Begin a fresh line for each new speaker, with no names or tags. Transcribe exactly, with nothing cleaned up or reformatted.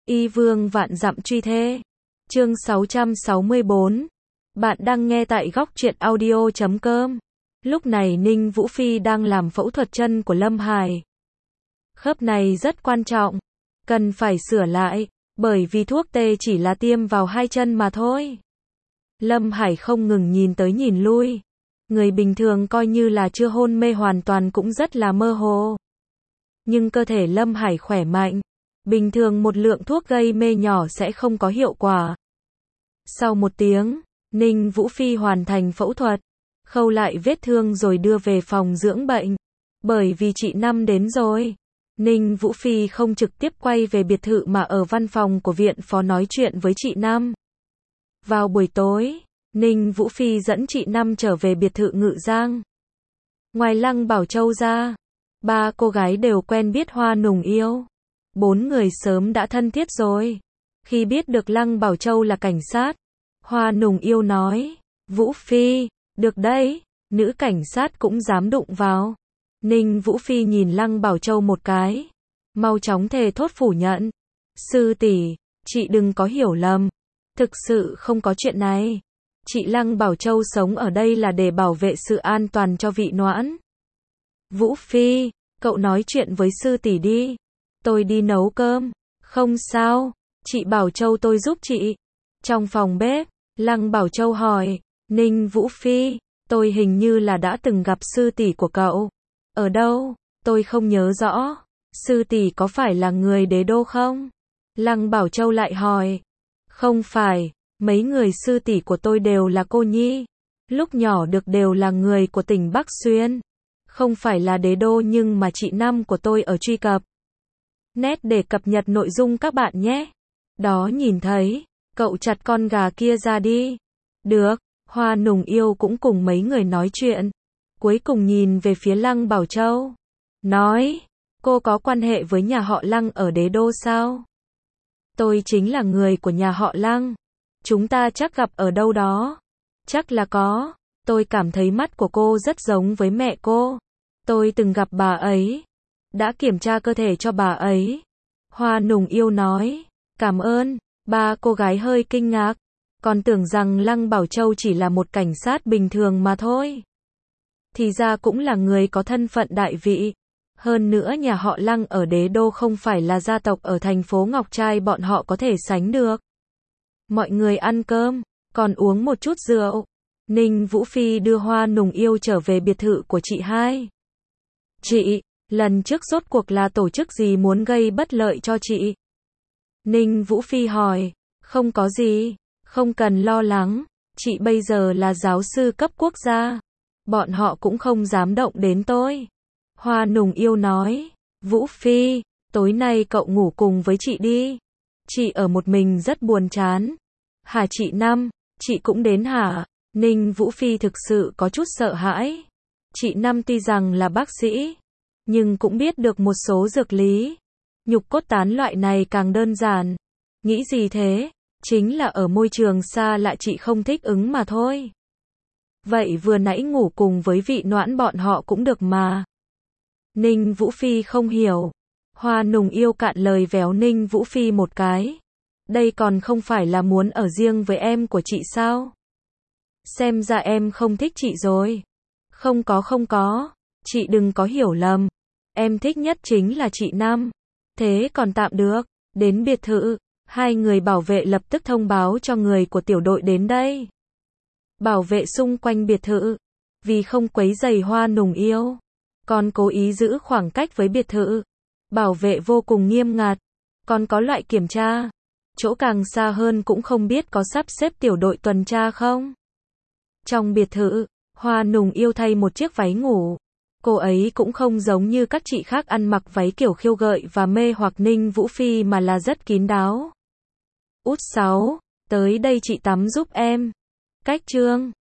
Y vương vạn dặm truy thê. Chương sáu trăm sáu mươi bốn. Bạn đang nghe tại góc truyện audio chấm com. Lúc này Ninh Vũ Phi đang làm phẫu thuật chân của Lâm Hải. Khớp này rất quan trọng, cần phải sửa lại, bởi vì thuốc tê chỉ là tiêm vào hai chân mà thôi. Lâm Hải không ngừng nhìn tới nhìn lui. Người bình thường coi như là chưa hôn mê hoàn toàn cũng rất là mơ hồ. Nhưng cơ thể Lâm Hải khỏe mạnh. Bình thường một lượng thuốc gây mê nhỏ sẽ không có hiệu quả. Sau một tiếng, Ninh Vũ Phi hoàn thành phẫu thuật, khâu lại vết thương rồi đưa về phòng dưỡng bệnh. Bởi vì chị Năm đến rồi, Ninh Vũ Phi không trực tiếp quay về biệt thự mà ở văn phòng của viện phó nói chuyện với chị Năm. Vào buổi tối, Ninh Vũ Phi dẫn chị Năm trở về biệt thự Ngự Giang. Ngoài Lăng Bảo Châu ra, ba cô gái đều quen biết Hoa Nùng Yêu. Bốn người sớm đã thân thiết rồi. Khi biết được Lăng Bảo Châu là cảnh sát, Hoa Nùng Yêu nói, Vũ Phi, được đấy, nữ cảnh sát cũng dám đụng vào. Ninh Vũ Phi nhìn Lăng Bảo Châu một cái, mau chóng thề thốt phủ nhận. Sư tỷ, chị đừng có hiểu lầm, thực sự không có chuyện này. Chị Lăng Bảo Châu sống ở đây là để bảo vệ sự an toàn cho vị Noãn. Vũ Phi, cậu nói chuyện với sư tỷ đi. Tôi đi nấu cơm. Không sao, chị Bảo Châu tôi giúp chị. Trong phòng bếp, Lăng Bảo Châu hỏi, Ninh Vũ Phi, tôi hình như là đã từng gặp sư tỷ của cậu. Ở đâu? Tôi không nhớ rõ. Sư tỷ có phải là người Đế Đô không? Lăng Bảo Châu lại hỏi. Không phải, mấy người sư tỷ của tôi đều là cô nhi. Lúc nhỏ được đều là người của tỉnh Bắc Xuyên. Không phải là Đế Đô nhưng mà chị Năm của tôi ở truy cập. Nét để cập nhật nội dung các bạn nhé. Đó nhìn thấy, cậu chặt con gà kia ra đi. Được, Hoa Nùng Yêu cũng cùng mấy người nói chuyện. Cuối cùng nhìn về phía Lăng Bảo Châu. Nói, cô có quan hệ với nhà họ Lăng ở Đế Đô sao? Tôi chính là người của nhà họ Lăng. Chúng ta chắc gặp ở đâu đó. Chắc là có. Tôi cảm thấy mắt của cô rất giống với mẹ cô. Tôi từng gặp bà ấy. Đã kiểm tra cơ thể cho bà ấy. Hoa Nùng Yêu nói. Cảm ơn. Ba cô gái hơi kinh ngạc. Còn tưởng rằng Lăng Bảo Châu chỉ là một cảnh sát bình thường mà thôi. Thì ra cũng là người có thân phận đại vị. Hơn nữa nhà họ Lăng ở Đế Đô không phải là gia tộc ở thành phố Ngọc Trai bọn họ có thể sánh được. Mọi người ăn cơm, còn uống một chút rượu. Ninh Vũ Phi đưa Hoa Nùng Yêu trở về biệt thự của chị hai. Chị, lần trước rốt cuộc là tổ chức gì muốn gây bất lợi cho chị? Ninh Vũ Phi hỏi. Không có gì, không cần lo lắng. Chị bây giờ là giáo sư cấp quốc gia. Bọn họ cũng không dám động đến tôi. Hoa Nùng Yêu nói. Vũ Phi, tối nay cậu ngủ cùng với chị đi. Chị ở một mình rất buồn chán. Hả chị Năm, chị cũng đến hả? Ninh Vũ Phi thực sự có chút sợ hãi. Chị Năm tuy rằng là bác sĩ, nhưng cũng biết được một số dược lý. Nhục cốt tán loại này càng đơn giản. Nghĩ gì thế? Chính là ở môi trường xa lạ chị không thích ứng mà thôi. Vậy vừa nãy ngủ cùng với vị Noãn bọn họ cũng được mà. Ninh Vũ Phi không hiểu. Hoa Nùng Yêu cạn lời véo Ninh Vũ Phi một cái. Đây còn không phải là muốn ở riêng với em của chị sao? Xem ra em không thích chị rồi. Không có không có. Chị đừng có hiểu lầm. Em thích nhất chính là chị Năm. Thế còn tạm được. Đến biệt thự, hai người bảo vệ lập tức thông báo cho người của tiểu đội đến đây. Bảo vệ xung quanh biệt thự. Vì không quấy rầy Hoa Nùng Yêu, còn cố ý giữ khoảng cách với biệt thự. Bảo vệ vô cùng nghiêm ngặt. Còn có loại kiểm tra. Chỗ càng xa hơn cũng không biết có sắp xếp tiểu đội tuần tra không. Trong biệt thự, Hoa Nùng Yêu thay một chiếc váy ngủ. Cô ấy cũng không giống như các chị khác ăn mặc váy kiểu khiêu gợi và mê hoặc Ninh Vũ Phi mà là rất kín đáo. Út sáu, tới đây chị tắm giúp em. Cách chương